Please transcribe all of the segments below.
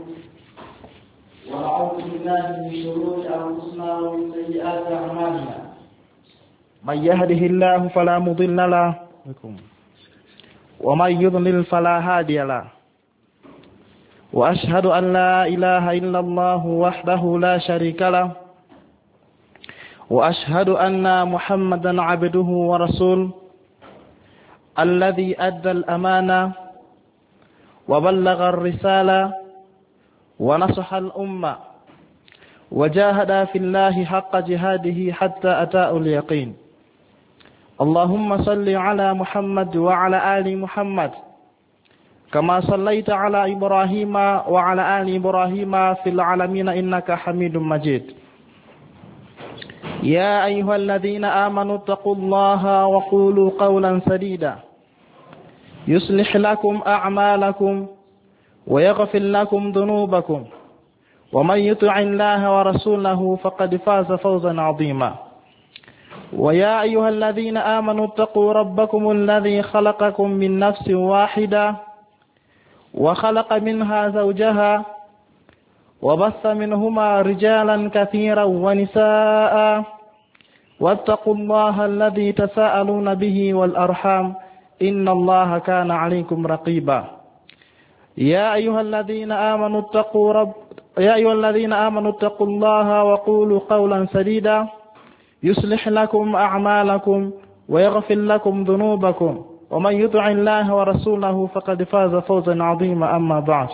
ونعوذ بالله من شرور أنفسنا ومن سيئات أعمالنا من يهده الله فلا مضل له ومن يضلل فلا هادي له وأشهد أن لا إله إلا الله وحده لا شريك له وأشهد أن محمدا عبده ورسوله الذي أدى الأمانة وبلغ الرسالة ونصح الأمة وجاهد في الله حق جهاده حتى أتاه اليقين. اللهم صل على محمد وعلى آل محمد كما صليت على إبراهيم وعلى آل إبراهيم في العالمين إنك حميد مجيد. يا أيها الذين آمنوا اتقوا الله وقولوا قولا سديدا يصلح لكم أعمالكم ويغفر لكم ذنوبكم ومن يطع الله ورسوله فقد فاز فوزا عظيما. ويا أيها الذين آمنوا اتقوا ربكم الذي خلقكم من نفس واحدة وخلق منها زوجها وبث منهما رجالا كثيرا ونساء واتقوا الله الذي تساءلون به والأرحام إن الله كان عليكم رقيبا. يا أيها الذين آمنوا اتقوا الله وقولوا قولا سديدا يصلح لكم أعمالكم ويغفر لكم ذنوبكم ومن يطع الله ورسوله فقد فاز فوزا عظيما. أما بعد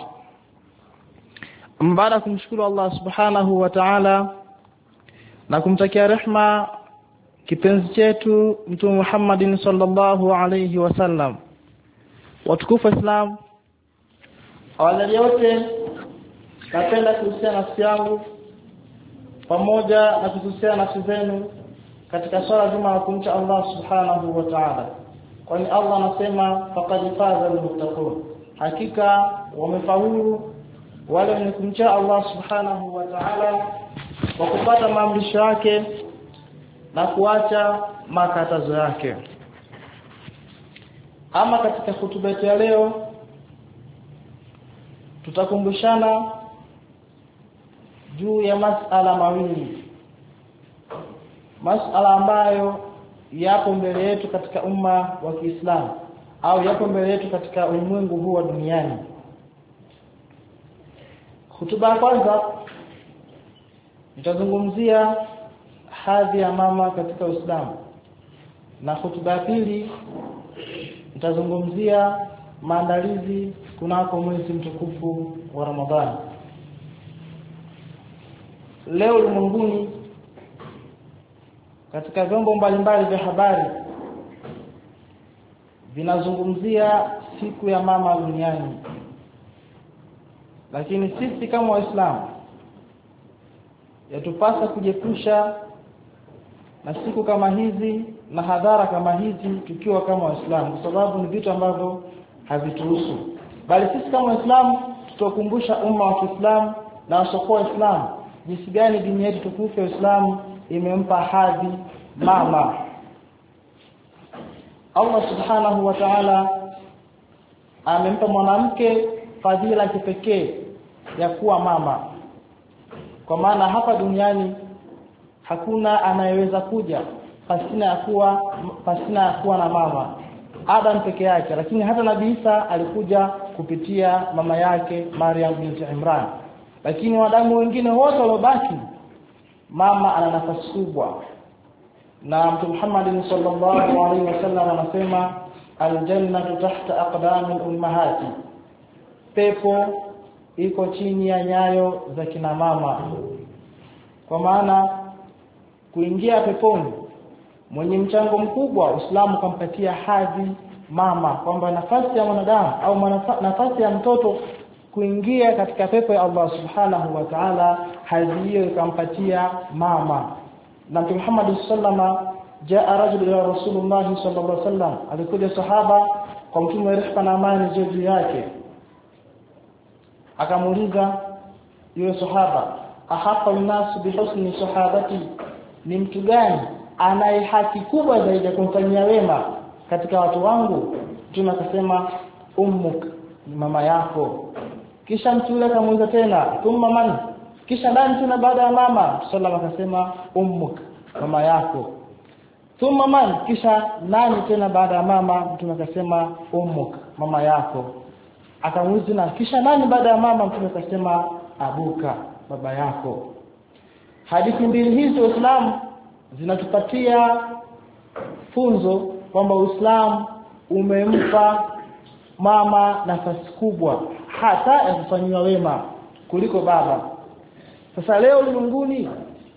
baada kumshukuru Allah subhanahu wa ta'ala na kumtakia rehma kipenzi chetu Mtume Muhammadin sallallahu alayhi wasallam, watukufu Islam, awali yote napenda kuhusia nafsi yangu pamoja na kuhusia nafsi zenu katika swala zima la kumcha Allah subhanahu wa ta'ala, kwani Allah anasema faqad faza al-muttaqun, hakika wamefaulu wale wenye kumcha Allah subhanahu wa ta'ala kwa kupata maamrisho yake na kuacha makatazo yake. Ama katika hutuba yetu ya leo tutakumbushana juu ya masala mawili, masala ambayo yapo mbele yetu katika umma wa Kiislamu au yapo mbele yetu katika ulimwengu huu wa duniani. Hutuba ya kwanza nitazungumzia hadhi ya mama katika Uislamu, na hutuba ya pili nitazungumzia maandalizi kunako mwezi mtukufu wa Ramadhani. Leo ulimwenguni katika vyombo mbalimbali vya habari vinazungumzia siku ya mama duniani, lakini sisi kama Waislamu yatupasa kujepusha na siku kama hizi na hadhara kama hizi tukiwa kama Waislamu, kwa sababu ni vitu ambavyo havituhusu, bali sisi kama Waislamu tutakumbusha umma wa Kiislamu na wasiokuwa Waislamu jinsi gani dini yetu tukufu ya Uislamu imempa hadhi mama. Allah subhanahu wa ta'ala amempa mwanamke fadhila kipekee ya kuwa mama, kwa maana hapa duniani hakuna anayeweza kuja pasina ya kuwa na mama. Adam peke yake, lakini hata Nabii Isa alikuja kupitia mama yake Maryam binti Imran, lakini wanadamu wengine wote waliobaki mama ana nafasi kubwa. Na Mtume Muhammad sallallahu alaihi wasallam anasema aljannatu tahta aqdamil ummahati, pepo iko chini ya nyayo za kina mama. Kwa maana kuingia peponi mwenye mchango mkubwa Uislamu kampatia hadhi mama, kwamba nafasi ya mwanadamu au nafasi ya mtoto kuingia katika pepo ya Allah subhanahu wa ta'ala, hadhi hiyo ikampatia mama. Na Mtume Muhammad sallallahu jaa rajul ila Rasulullah sallallahu alaihi wasallam, alikuja sahaba kwa Mtume rehma na amani juu yake, akamuuliza yule sahaba, ahaqqa an-nas bi husni sahabati, ni mtu gani anaye haki kubwa zaidi ya kumfanyia wema katika watu wangu? Mtume akasema ummuk, mama yako. kisha mtu yule akamuuliza tena thumma man, kisha nani tena baada ya mama? Sallallahu akasema ummuk, mama yako. Thumma man, kisha nani tena baada ya mama? Mtume akasema ummuk, mama yako. Akamuuliza tena kisha nani baada ya mama? Mtume akasema abuka, baba yako. Hadithi mbili hizi Uislamu zinatupatia funzo kwamba Uislamu umempa mama nafasi kubwa hata ya kufanywa wema kuliko baba. Sasa leo ulimwenguni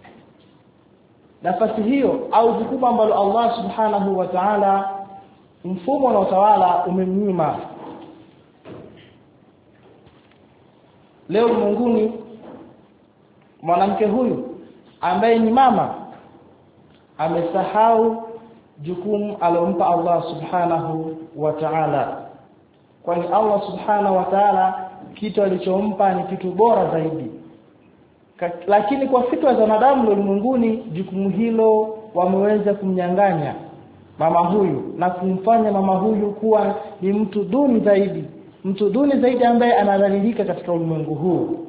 nafasi hiyo au jukumu ambalo Allah Subhanahu wa Ta'ala mfumo na utawala umemnyima. Leo ulimwenguni mwanamke huyu ambaye ni mama amesahau jukumu alompa Allah Subhanahu wa Ta'ala. Kwani Allah Subhanahu wa Ta'ala kitu alichompa ni kitu bora zaidi. Lakini kwa fikra za wanadamu ulimwenguni jukumu hilo wameweza kumnyang'anya mama huyu na kumfanya mama huyu kuwa ni mtu duni zaidi ambaye anadhalilika katika ulimwengu huu.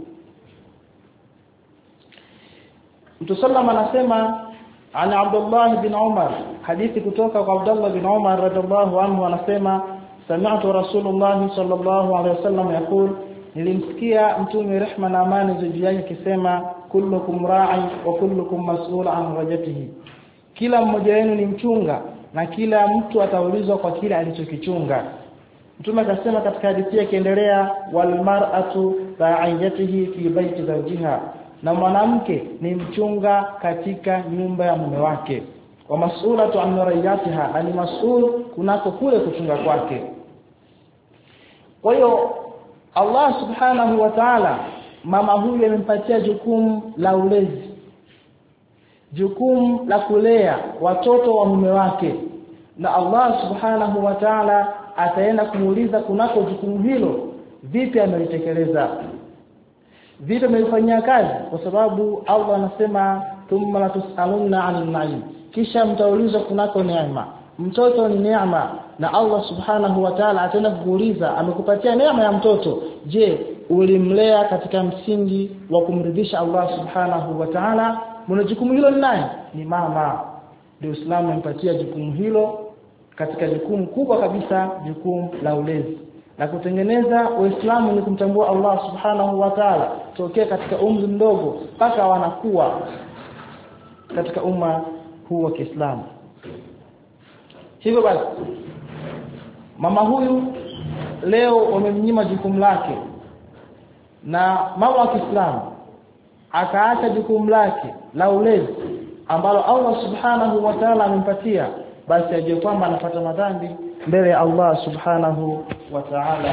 Mtume sallallahu anasema ana Abdullah bin Umar, hadithi kutoka kwa Abdullah bin Umar radhiallahu anhu, anasema sami'tu Rasulullah sallallahu alaihi wasallam yaqul, nilimsikia mtume rehma na amani juu yake akisema kullukum ra'i wa kullukum mas'ul an rajatihi, kila mmoja wenu ni mchunga na kila mtu ataulizwa kwa kile alichokichunga. Mtume akasema katika hadithi yake endelea, wal mar'atu ra'iyatihi fi baiti zawjiha, na mwanamke ni mchunga katika nyumba ya mume wake, wa mas'ulatu an ra'iyatiha, ani mas'ul kunako kule kuchunga kwake. Kwa hiyo Allah Subhanahu wa Ta'ala mama huyu amempatia jukumu la ulezi, jukumu la kulea watoto wa mume wake, na Allah Subhanahu wa Ta'ala ataenda kumuuliza kunako jukumu hilo vipi amelitekeleza, vipi amelifanyia kazi, kwa sababu Allah anasema thumma la tusaluna 'anil na'im, kisha mtaulizwa kunako neema. Mtoto ni neema na Allah Subhanahu wa Ta'ala ataenda kukuuliza amekupatia neema ya mtoto, je ulimlea katika msingi wa kumridhisha Allah Subhanahu wa Ta'ala? Mwenye jukumu hilo ni nani? Ni mama. Ndio Uislamu umempatia jukumu hilo katika jukumu kubwa kabisa, jukumu la ulezi na kutengeneza. Uislamu ni kumtambua Allah Subhanahu wa Ta'ala tokea katika umri mdogo mpaka wanakuwa katika umma huu wa Kiislamu. Hivyo basi mama huyu leo wamemnyima jukumu lake, na mama wa Kiislamu akaacha jukumu lake la ulezi ambalo Allah Subhanahu wa Ta'ala amempatia, basi ajue kwamba anapata madhambi mbele ya Allah Subhanahu wa Ta'ala.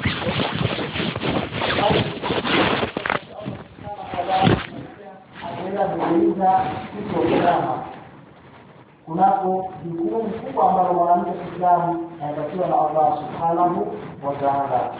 Kunako jukumu kubwa ambalo mwanamke Muislamu anatakiwa na Allah Subhanahu wa Ta'ala.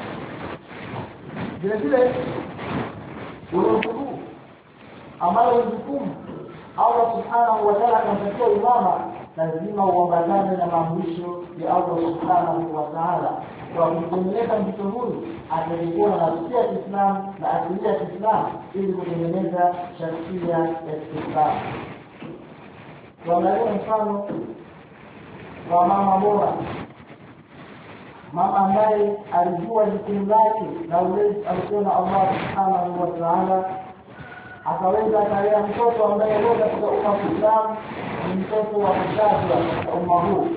Vile vile ulimwengu ambao jukumu Allah Subhanahu wa Ta'ala anatakiwa imama, lazima uambatane na maamrisho ya Allah Subhanahu wa Ta'ala. Kwa kutengeneza mtoto huyu atakuwa na nafsi ya Kiislamu na akili ya Kiislamu ili kutengeneza shakhsia ya Kiislamu. Tuangalie mfano wa mama bora, mama ambaye alijua jukumu lake na ulezi alikuwa na Allah Subhanahu wa Ta'ala, akaweza kulea mtoto ambaye leo katika umma wa Kiislamu ni mtoto wa kuzaliwa katika umma huu.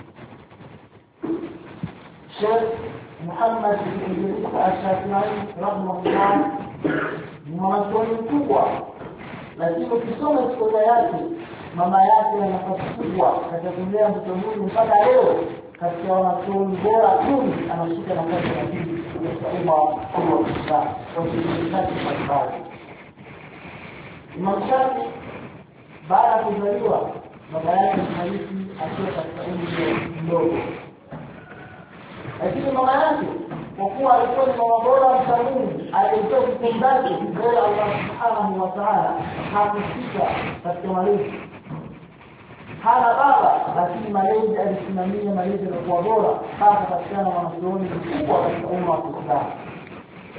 Sheikh Muhammad bin Idris al-Shafi'i rahimahullah ni mwanachuoni mkubwa, lakini ukisoma historia yake, mama yake ana nafasi kubwa katika kulea mtoto huyu mpaka leo katika wanachuoni bora kumi anashika nafasi ya pili katika umma wa Kiislamu kwa shughuli zake mbalimbali. Imam Shafi baada ya kuzaliwa baba yake alifariki akiwa katika umri mdogo, lakini mama yake kwa kuwa alikuwa ni mama bora msalimu aliyetoa jukumu lake mbele ya Allah Subhanahu wa Ta'ala, hakusita katika malezi. Hana baba, lakini malezi alisimamia malezi yalikuwa bora mpaka katika wanachuoni mkubwa katika umma wa Kiislamu.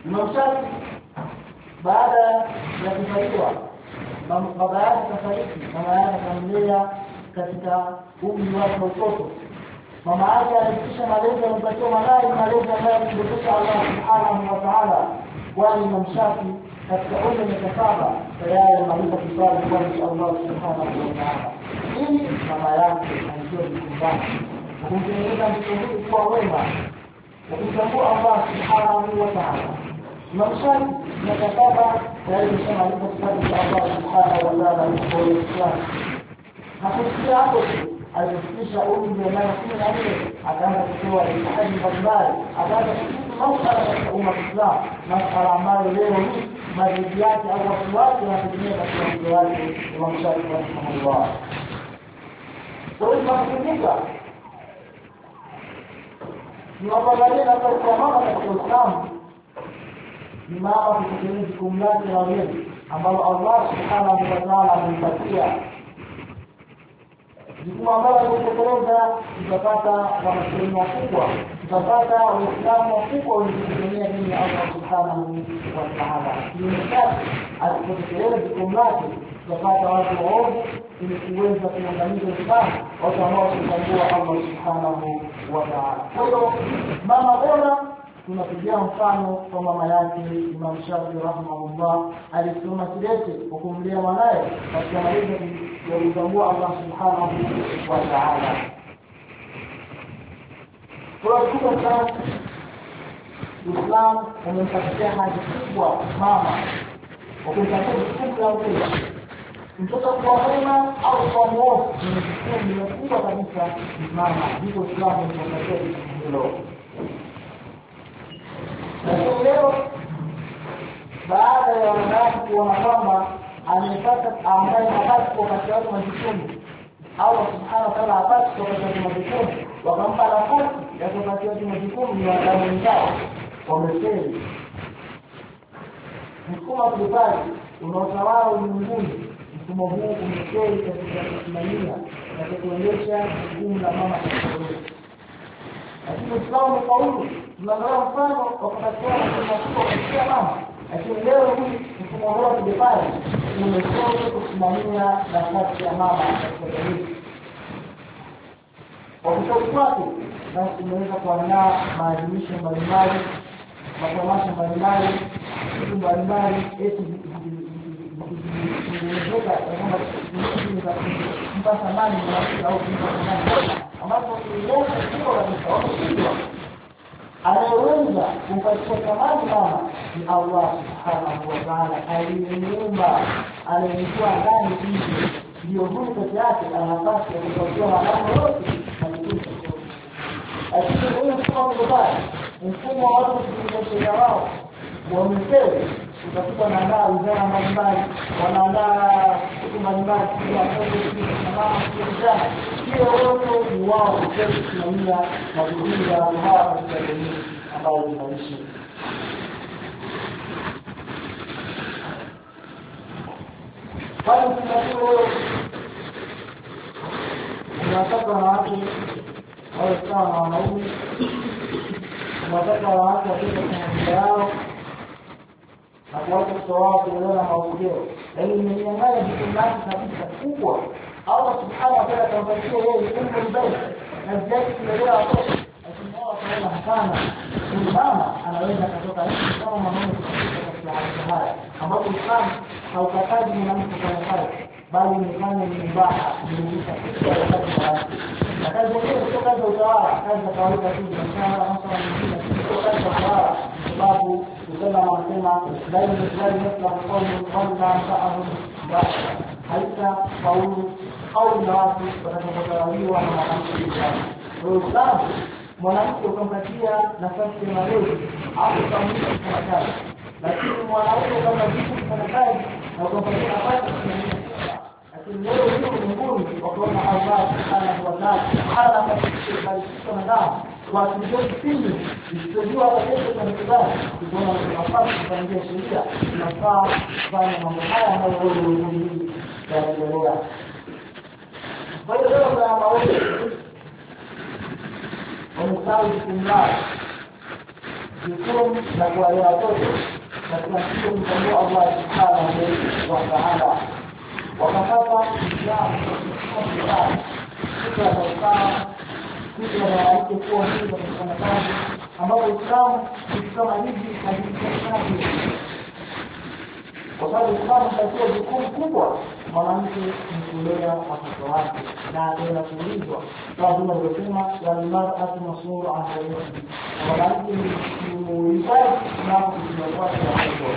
Imam Shafi baada ya kuzaliwa baba yake kafariki, mama yake akamlea katika umri wake wa utoto. Mama yake alifikisha malezi aliyopatia malai, malezi ambayo alikutoka Allah subhanahu wa ta'ala. Kwani Imam Shafi katika umri wa 7 tayari alimaliza kusali kwa Allah subhanahu wa ta'ala. Ili mama yake alikuwa mkumbani kumtengeneza mtoto kwa wema ukitambua Allah subhanahu wa ta'ala. Imam Shafi miaka 7 tayari ameshamaliza kusali kwa Allah subhanahu wa ta'ala kwa Uislamu. Hakufikia hapo alifikisha umri wa miaka 14 akaanza kutoa hadithi mbalimbali, akaanza kutoa masuala katika umma wa Islam, masuala ambayo leo hii madhehebu yake au watu wake wanatumia katika mambo yake Imam Shafi rahimahullah. Kwa hiyo tunakumbuka tunapoangalia kwa mama katika Uislamu, ni mama kutekeleza jukumu lake la ulezi ambalo Allah subhanahu wa ta'ala amempatia. Jukumu ambalo alitekeleza tutapata wanasheria wakubwa, tutapata Waislamu wakubwa wenye dini ya Allah subhanahu wa ta'ala. Kinyume alipotekeleza jukumu lake tutapata watu waovu ili kuweza kuangamiza Uislamu, watu ambao wanatambua Allah subhanahu wa ta'ala. Kwa hiyo mama bora tunapigia mfano kwa mama yake Imam Shafi rahimahullah, alisoma kidete kwa kumlea mwanae katika malezi ya kutambua Allah subhanahu wa ta'ala. Kwa hiyo Islam umempatia haja kubwa mama ukitambua jukumu la ulezi. Mtoto kwa mwema au kwa mwovu ni jukumu kubwa kabisa mama, ndipo Islam umempatia jukumu hilo. Lakini leo baada ya wanawake kuona kwamba amepata ambaye hapati kwa katika watu majukumu, Allah subhanahu wa ta'ala hapati kwa katika majukumu, wakampa nafasi ya kupatia watu majukumu ni wanadamu wenzao, wamefeli. Mfumo wa kizazi unaotawala ulimwenguni, mfumo huu umefeli katika kusimamia na kuendesha jukumu la mama katika jamii. Lakini Uislamu umefaulu. Tunaangalia mfano wa kupatikana kwa katika mama. Lakini leo hii mfumo wa kidipari umefeli kusimamia nafasi ya mama katika jamii. Kwa kushauri wake, basi tumeweza kuandaa maadhimisho mbalimbali, matamasha mbalimbali, vitu mbalimbali, mpaka nani au ambapo tuliona kwa kabisa anayeweza kumpatia thamani mama ni Allah subhanahu wa ta'ala aliyemuumba, aliyekuwa ndani hivi, ndio huyu peke yake ana nafasi ya kupatia wanadamu wote na kitu. Lakini huyu mfumo wa watu kujiendesha wao wamefeli. Utakuwa naandaa wizara mbalimbali, wanaandaa kitu mbalimbali kwa mama kijana. Hiyo wote ni wao kusimamia majukumu ya hawa katika jamii ambayo tunaishi. Bali tunajua unataka wanawake wawe sawa na wanaume, unataka wanawake wapite kwa mambo yao na kuacha kutoa kuelewa na maongeo. Yaani nimeangalia vitu vingi kabisa kubwa. Allah subhanahu wa ta'ala atampatia yeye umbo mbele na zaidi kuelewa watoto. Lakini wao wanaona hapana, huyu mama anaweza kutoka nje kama mwanaume katika katika haya ambapo Uislamu haukatazi mwanamke kufanya kazi, bali imefanya ni mbaha kuingiza kitu ya kazi yake. Na kazi hiyo sio kazi ya utawala, kazi ya kawaida tu, biashara na masuala mengine, sio kazi ya utawala, sababu kusema wanasema ndani ya Uislamu kwa sababu wala mtaamu haita faulu au na watu watakapotawaliwa na mwanamke. Kwa hiyo Uislamu mwanamke ukampatia nafasi ya malezi au kumlisha kufanya kazi, lakini mwanaume kama vitu kufanya kazi na ukampatia nafasi ya kumlisha. Lakini leo hiyo ulimwenguni wakaona Allah subhanahu wa ta'ala hana nafasi ya mwanadamu kwa kujua kipindi isijua kesho kwa mtandao kuona nafasi kupangia sheria inafaa kufanya mambo haya ambayo wewe ulimwenguni yaendelea. Kwa hiyo leo kuna maoni wamesahau jukumu lao jukumu la kuwalea watoto katika kumtambua Allah subhanahu wa ta'ala. Wakapata Uislamu kwa sababu kitu wanawake kuwa hivi katika kazi ambapo Uislamu kama hivi hakifanyi. Kwa sababu Uislamu unatoa jukumu kubwa mwanamke kulea watoto wake na inakuulizwa kama vile alivyosema ya mar'atu mas'ula an zawjiha, mwanamke ni muhitaji na kusimamia watoto.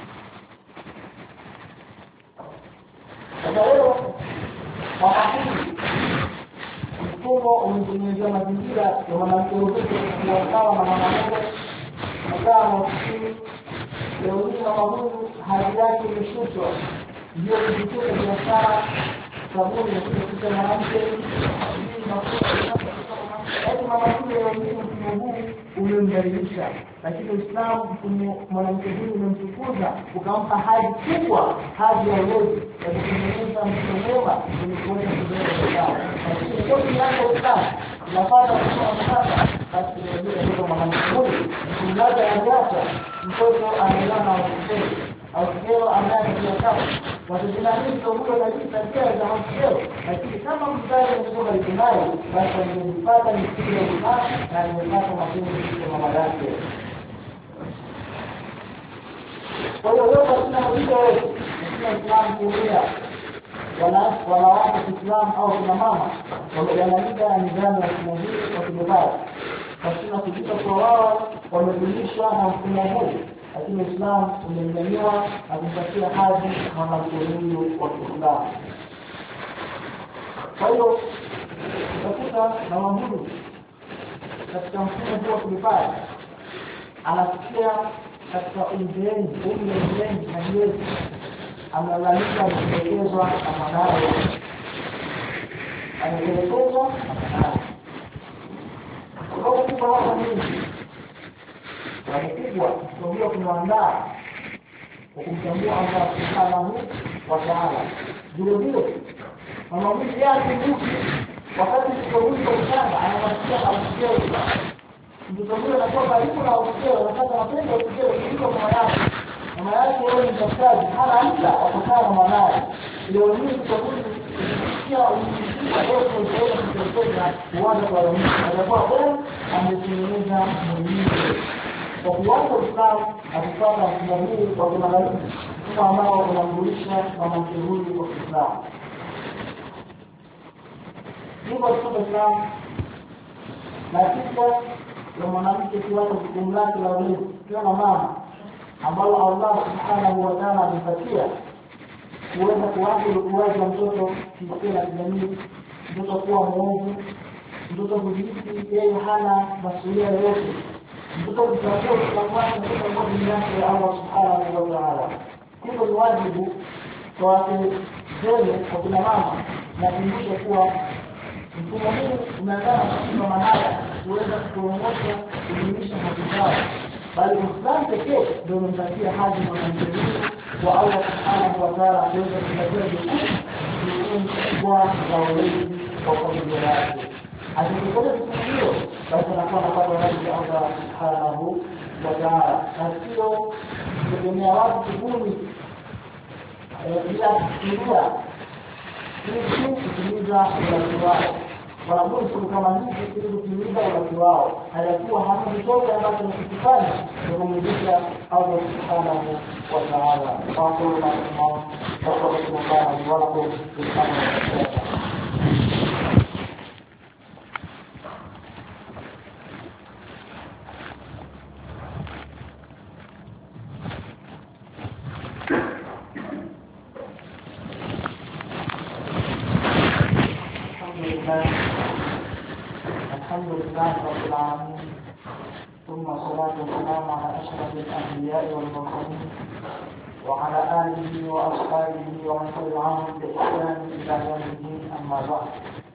Sasa leo wakati mfumo umetengeneza mazingira ya mwanamke wote kuwa sawa na mwanamke kama leo hii mama huyu hali yake imeshushwa, ndio kujitoka biashara sabuni kutoka mwanamke hadi mama huyu umemdhalilisha, lakini Uislamu mwanamke huyu umemtukuza ukampa hadhi kubwa, hadhi ya uwezo ya kutengeneza mtoto mwema kwenye kuweza kujenga sawa. Lakini kwa kiasi Uislamu unapata kusoma basi ndio mwanamke huyu mlaza anaacha mtoto analala na mtoto au kero ambaye ni sawa wazina hizo huyo na tabia za mtoto, lakini kama mzazi mkubwa alikunayo basi angepata msingi wa mama na angepata mapenzi kwa mama yake. Kwa hiyo leo tuna mmoja wetu katika Islam kulia wanawake wa Islam au kuna mama wamegawanyika nidhamu ya kimwili kwa kibaya, lakini kujita kwa wao wamedumishwa na mfumo huu, lakini Islam umemnyanyua na kumpatia hadhi mwanamke huyu wa Kiislamu. Kwa hiyo utakuta na huyu katika mfumo huu wa kibaya anafikia katika umri na miezi analalika kuelekezwa na mwanawe, anaelekezwa na mwanawe. Kwa kuwa wao mingi wamepigwa kutoka kumwandaa kwa kumtambua Allah subhanahu wa ta'ala. Vile vile mama huyu yake mtu wakati mtoto mchanga anawasikia ausikia mtoto huyo anakuwa karibu na ausikia, anataka mapenzi ausikia kuliko mama yake. Mama yake yeye ni mtafutaji, hana muda wa kukaa na mwanae. Leo hii mtoto huyu kia uanza kwa roho anakuwa bora ametengeneza mwili kwa kuanza Uislamu akipata mfumo huu wa kimagharibi kama ambao unamrudisha mwanamke huyu kwa Uislamu. Hivyo kwa Uislamu na kisha ya mwanamke kuacha jukumu lake la ulezi kama mama ambalo Allah subhanahu wa ta'ala amempatia kuweza kuathiri ukuaji wa mtoto kihisia na kijamii, mtoto kuwa mwovu, mtoto kujihisi yeye hana masuala yoyote, mtoto kutambua kutambua mtoto kwa binafsi ya Allah subhanahu wa ta'ala. Hivyo ni wajibu kwa watu wote kwa kina mama na kumbusha kuwa mfumo huu umeandaa kwa maana kuweza kuongoza kudumisha haki zao, bali Uislamu pekee ndio unampatia hadhi mwanamke wa Allah subhanahu wa ta'ala kuweza kupatia jukumu kubwa la ulezi kwa familia yake. Akipata jukumu hilo basi anakuwa anapata radhi ya Allah subhanahu wa ta'ala, na sio kutegemea watu kibuni bila kufikiria ili kutimiza wajibu wao. Wanabudu siku kama hizi ili kutimiza wajibu wao, hayakuwa hakuna chochote ambacho nikifanya kumridhisha Allah subhanahu wa ta'ala. Kwa hiyo tunasema kwa sababu ni wala kwa الحمد لله رب العالمين، ثم الصلاة والسلام على أشرف الأنبياء والمرسلين وعلى آله وأصحابه ومن تبعهم بإحسان إلى يوم الدين. أما بعد،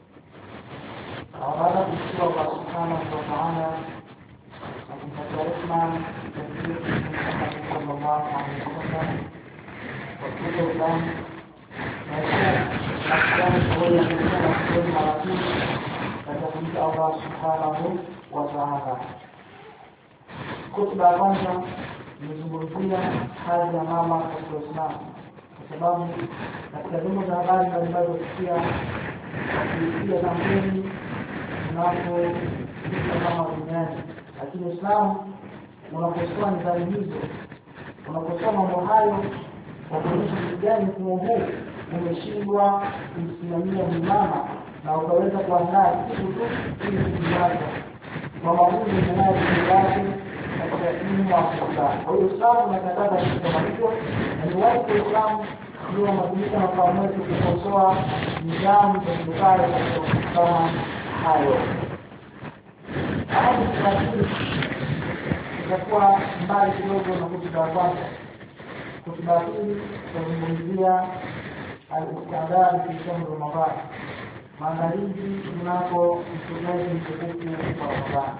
أراد بشكر الله سبحانه وتعالى أن تشاركنا تدبير محمد صلى الله عليه وسلم وكتب الآن نشوف أحكام الأولى من سنة المراتب فتكون الله سبحانه وتعالى. Hotuba ya kwanza nimezungumzia hali ya mama katika Uislamu, kwa sababu katika vyombo vya habari mbalimbali kusikia kusikia kampeni tunapokuwa mama duniani, lakini Uislamu unaposoma nidhamu hizo, unaposoma mambo hayo, kwa kuonyesha jinsi gani mfumo huu umeshindwa kusimamia mama na ukaweza kuandaa kitu tu ili kujilaza mama huyu yake katika dini ya Uislamu. Kwa hiyo Uislamu unakataza kitu kama hicho, na ni wajibu wa Uislamu ndio mabadiliko na kwa mwetu kukosoa nidhamu za serikali katika kama hayo. Hadi tunajua itakuwa mbali kidogo na hotuba ya kwanza. Hotuba hii tunazungumzia al-istidad fi shahr Ramadhan, maandalizi tunapo mtumiaji mtukufu wa Ramadhani.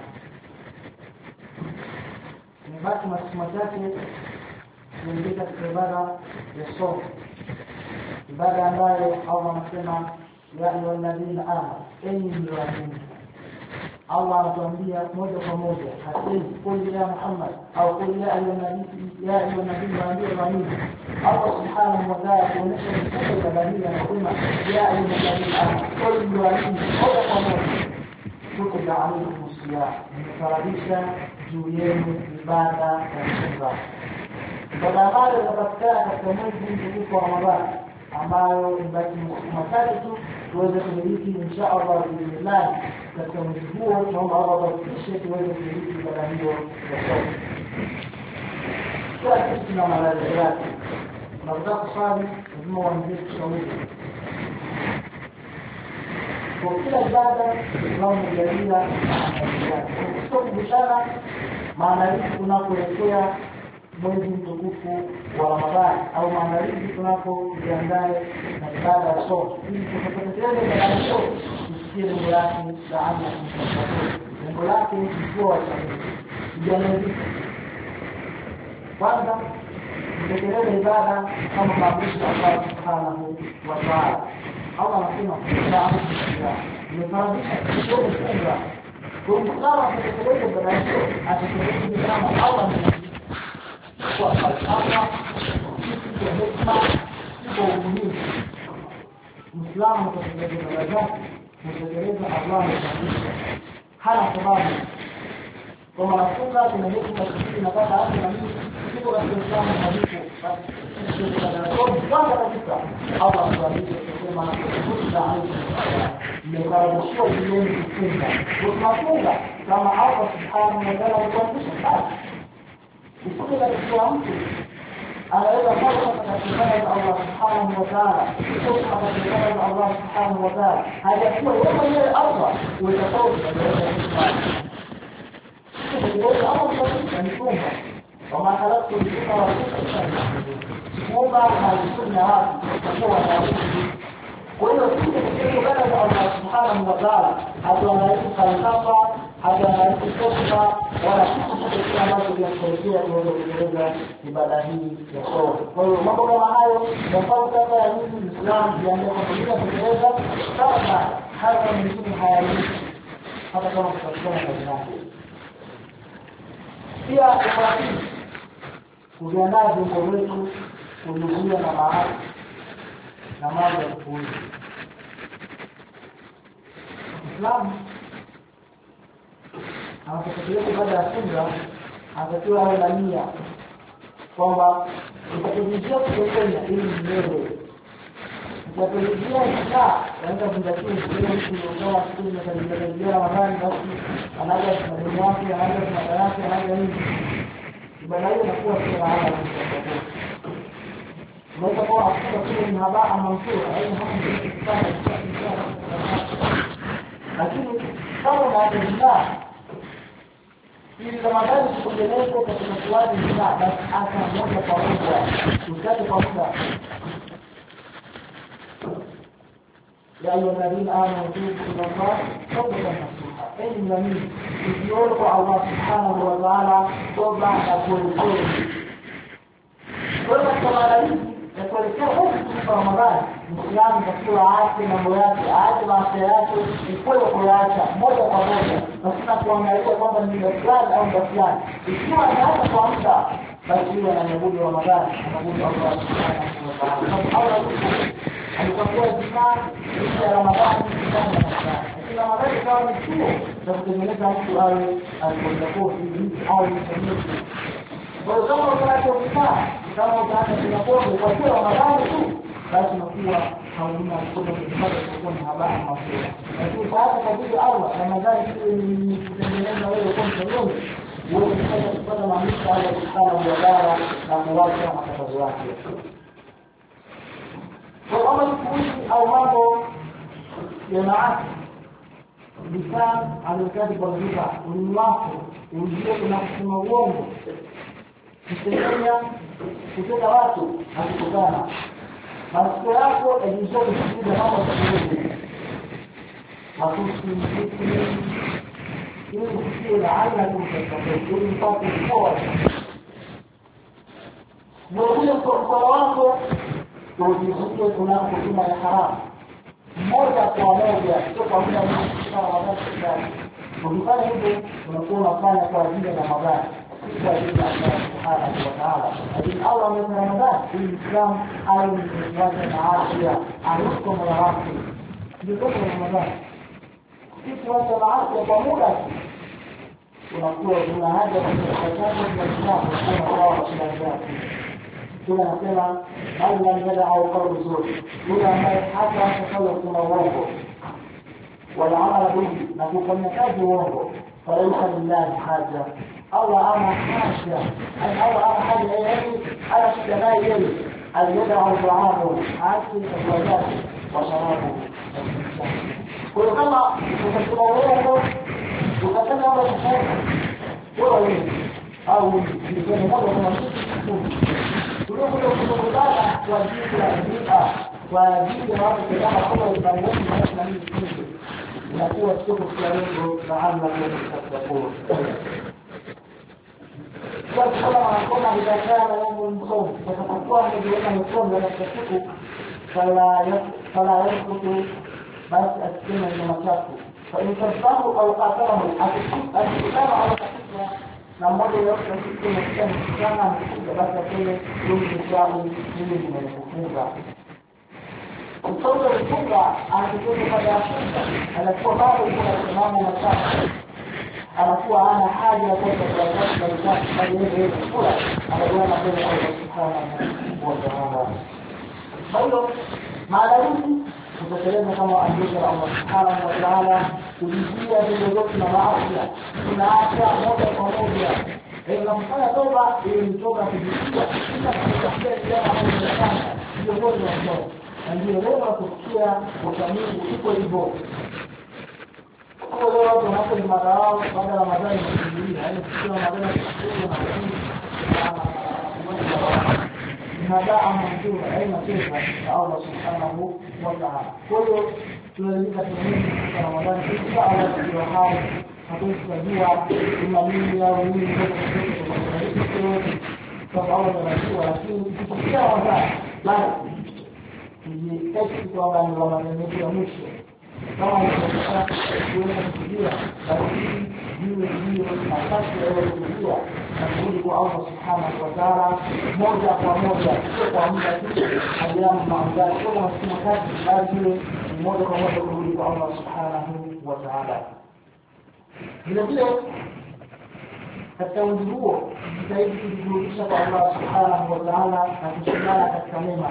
Nimebaki masiku machache kuingia katika ibada ya somo, ibada ambayo Allah anasema ya ayyuhalladhina amanu, enyi mlioamini. Allah anatuambia moja kwa moja, hasemi qul ya Muhammad au qul ya ayyuhan nabii waamini. Allah subhanahu wa ta'ala kuonesha mtume ibada hii anasema ya ayyuhalladhina amanu, qul waamini moja kwa moja. Kutiba alaykum siyam, nimefaradisha juu yenu ibada ya funga. Ibada ambayo inapatikana katika mwezi mtukufu wa Ramadhani, ambayo ibaki masiku machache tu tuweze kumiliki insha Allah billahi katika mwezi huo. Tunaomba Allah atufikishe tuweze kumiliki ibada hiyo ya somo. Kila kitu kina malengo yake. Tunataka kusali, lazima uanze kushauri. Kwa kila ibada tunayojalia sio kubushana, maandalizi tunapoelekea mwezi mtukufu wa Ramadhani au maandalizi tunapojiandaa na ibada ya somo, ili tunapotekeleza ibada hiyo tusikie lengo lake la Allah kumshukuru. Lengo lake ni kuwa jamii. Kwanza tutekeleze ibada kama maagizo ya Allah subhanahu wa ta'ala. Allah anasema nimefaradisha kidogo funga. Kwa Muislamu atekeleze ibada hiyo, atekeleze kama Allah kwa Allah kwa hekima, kwa umuhimu. Muislamu atekeleze ibada zake, kutekeleza Allah anafundisha. Hana sababu kwa mafunga kuna hekima nyingi na baada hapo na mimi siko katika Uislamu hadithi basi kwanza kabisa Allah anatuambia kusema kufunga nimekaribishwa jioni kufunga. Tunafunga kama Allah subhanahu wa ta'ala anatuambia basi usije katika mtu anaweza kuwa katika Allah subhanahu wa ta'ala, kutoka katika Allah subhanahu wa ta'ala hajakuwa yeye mwenyewe Allah utatoka katika Allah anatufunga kama halatu nzima wa kufunga na sunna watu kwa kwa hiyo sisi tukiwa kwa Allah subhanahu wa ta'ala hatuangalii falsafa, hatuangalii sofa wala kitu chochote ambacho kinasaidia tuweze kutekeleza ibada hii ya somo. Kwa hiyo mambo kama hayo yanafaa sasa ya nini Muislamu jiandae kwa kutekeleza sawa hata mengine hayalishi hata kama tutakuwa na kazi yake. Pia kwa kujiandaa viungo wetu kuzuia na maasi na mambo ya kupuuza. Islam anapotekeleza ibada ya funga anatakiwa awe na nia kwamba utakujilia kutokea ili mwenyewe utakujilia insha katika kuzingatia ile mtu siku na karibia Ramadhani, basi anaanza kumwomba wake, anaanza kumwomba yake, anaanza nini ibada hiyo inakuwa sio raha. Unaweza kuwa hakuna kile ni habaa mansura au hamna lakini kama unaendelea ili Ramadhani kuendelea katika swali hili basi hata moja kwa moja usikate kwa muda. Ya ayyuhalladhina amanu tubu ila Allah tawbatan nasuha, enyi mnaamini tujione kwa Allah subhanahu wa ta'ala toba na kuelekea. Kwa katika maandalizi ya kuelekea kwa Ramadhani, Muislamu takiwa aache mambo yake, aache maasi yake, ukweli wa kuacha moja kwa moja Nasema kuangalia kwamba ni muda fulani au muda fulani. Ikiwa hata kwa muda basi yule anaabudu Ramadhani, anaabudu Allah subhanahu wa ta'ala. Au alikuwa jimaa ya Ramadhani ndani ya Ramadhani. Ramadhani kama ni chuo cha kutengeneza mtu awe alikokuwa au mtumishi. Kwa hiyo kama unataka kukaa kama unataka kunapoa kwa kila Ramadhani tu basi unakuwa hauna mkono kwa ni habari mafua. Lakini sasa kwa vile Allah Ramadhani ni kutengeneza wewe kwa mtumishi wewe unataka kupata maisha ya kusala biashara na kuacha matatizo yake. Kwa kama kuishi au mambo ya maasi lisan alikadi kwa lugha ulimwako ujio na kusema uongo kusemea kutoka watu hakutokana masikio yako yalizote kusikia mambo ya hakusikii ili kusikia laana kumtakapo ili mpate kwa ndio kwa wako ujizuie kunako kutuma ya haramu moja kwa moja sio kwa muda mrefu kama wakati ukifanya hivyo unakuwa unafanya kwa ajili ya Ramadhani kwa ajili ya Allah subhanahu wa ta'ala. Lakini Allah amesema Ramadhani ili Islam awe ni mwaje na afya aliko moyo wake ndio kwa Ramadhani sisi watu wa afya kwa muda unakuwa una haja ya kutaka kwa Islam kwa kila jambo. Kila nasema bali angalia au kauli nzuri yule ambaye hata akafanya kuna uongo wala amala bihi na kufanya kazi uongo falaisa lillahi haja Allah ana haja Allah ana haja yani ana shida naye yeye aliyeda au dhaabu haki kwa zake wa sharabu kwa hiyo kama ukasema uongo ukasema mambo ya wewe au ni moja kama tunakutana kwa ajili ya bid'a kwa ajili ya watu kama kama ibadati na nini inakuwa sio kwa lengo la Allah kutakatifu. Kwa sababu anakuwa biashara na mambo msomo kwa kuwa anajiweka msomo katika siku fala yakutu basi asema ni machafu fa intasahu au qatalahu akikutana au katika na mmoja yote akisema sana mkubwa basi akile ndio sababu mimi nimekufunga mtoto mfunga anatoka baada ya funga anakuwa bado kuna mambo machafu anakuwa ana haja ya kwenda kwa Allah bali yeye kula anajiona mbele ya Allah subhanahu wa ta'ala. Kwa hiyo maadili tutaeleza kama andiko la Allah subhanahu wa ta'ala kujizuia vile zote na maafia tunaacha moja kwa moja tunafanya toba ili mtoka kujizuia kisha kufikia ile ambayo tunafanya ndio ndio ndio leo kufikia ukamilifu iko hivyo kwa leo watu wanapokuwa madhara baada ya Ramadhani kuingia yani sio Ramadhani nadaa mzuri aina pesa ya Allah subhanahu wa ta'ala. Kwa hiyo tunalika tunaenda kwa Ramadhani kisha Allah ndio hai hatukujua imani au nini ndio kwa Allah anajua lakini tukifikia Ramadhani basi ni testi kwa Ramadhani ya mwisho kama tunataka kuweza kujua basi hiyo nafasi ya kujua na kurudi kwa Allah subhanahu wa ta'ala moja kwa moja kwa muda ajamu maangani kwa msimu kati bali moja kwa moja kurudi kwa Allah subhanahu wa ta'ala. Vile vile katika ujibu huo jitahidi kujirudisha kwa Allah subhanahu wa ta'ala na kushindana katika mema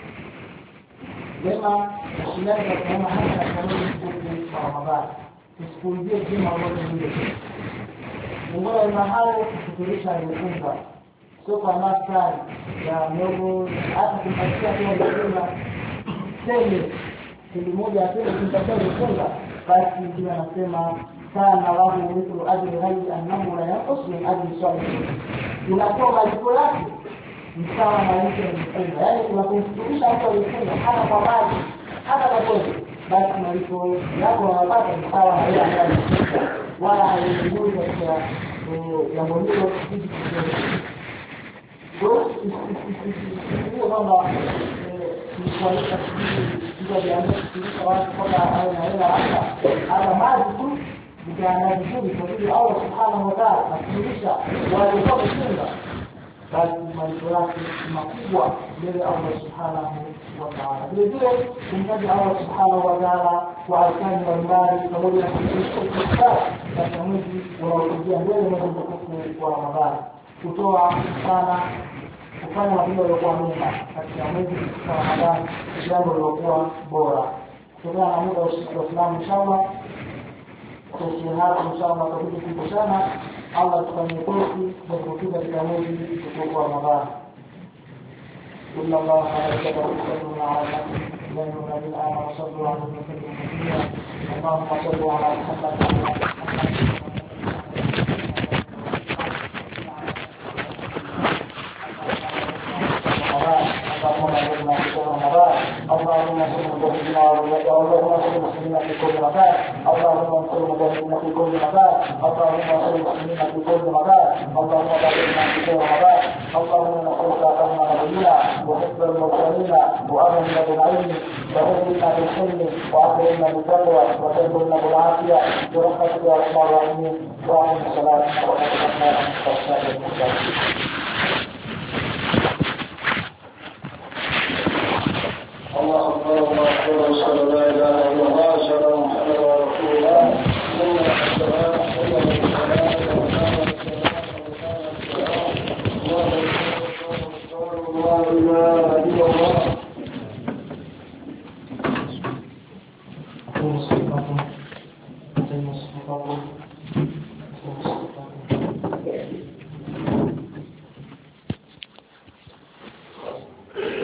kushindana katika mema hata katika mwezi wa Ramadhani tusipuuzie jema lote hilo Mungu mahali kutulisha alifunga sio kwa maskari ya miogo hata kumpatia kwa mjumla sema kile moja tena kumpatia alifunga basi ndio anasema sana wao mtu ajili hai annahu la yanqus min ajli salih inakuwa malipo yake msawa na mtu alifunga yani tunapofutulisha mtu alifunga hata kwa maji hata kwa kweli basi malipo yako yanapata msawa na ile ambayo wala haingui katika jambo hilo kitu kingine. Kwa kwamba ni kualika kitu ya jamii kwa watu kwa aina hapa maji tu vijana vizuri kwa ajili Allah subhanahu wa ta'ala akifundisha walikuwa kufunga basi malipo yake ni makubwa mbele Allah subhanahu wa ta'ala. Vile vile kumtaja Allah subhanahu wa ta'ala kwa arkani mbalimbali pamoja na kushukuru katika mwezi unaokuja mbele mwezi mtukufu wa Ramadhani, kutoa sana, kufanya mambo yaliyokuwa mema katika mwezi wa Ramadhani, jambo lilokuwa bora. Kutokana na muda wa Uislamu inshallah tusihapa inshallah tutakuja kukushana Allah tufanye kosi kwa kutuba katika mwezi mtukufu wa Ramadhani. إن الله وملائكته يصلون على النبي يا أيها الذين آمنوا صلوا عليه وسلموا تسليما اللهم صل على محمد اللهم انصر المجاهدين اللهم انصر المسلمين في كل مكان اللهم انصر المجاهدين في كل مكان اللهم انصر المسلمين في كل مكان اللهم بارك في كل مكان اللهم نسألك أن نبينا وحفظ المرسلين وأمنا بالعلم وهدنا بالحلم وأكرمنا بالتقوى وتجبرنا بالعافية برحمتك يا أرحم الراحمين وعليكم السلام ورحمة الله وبركاته.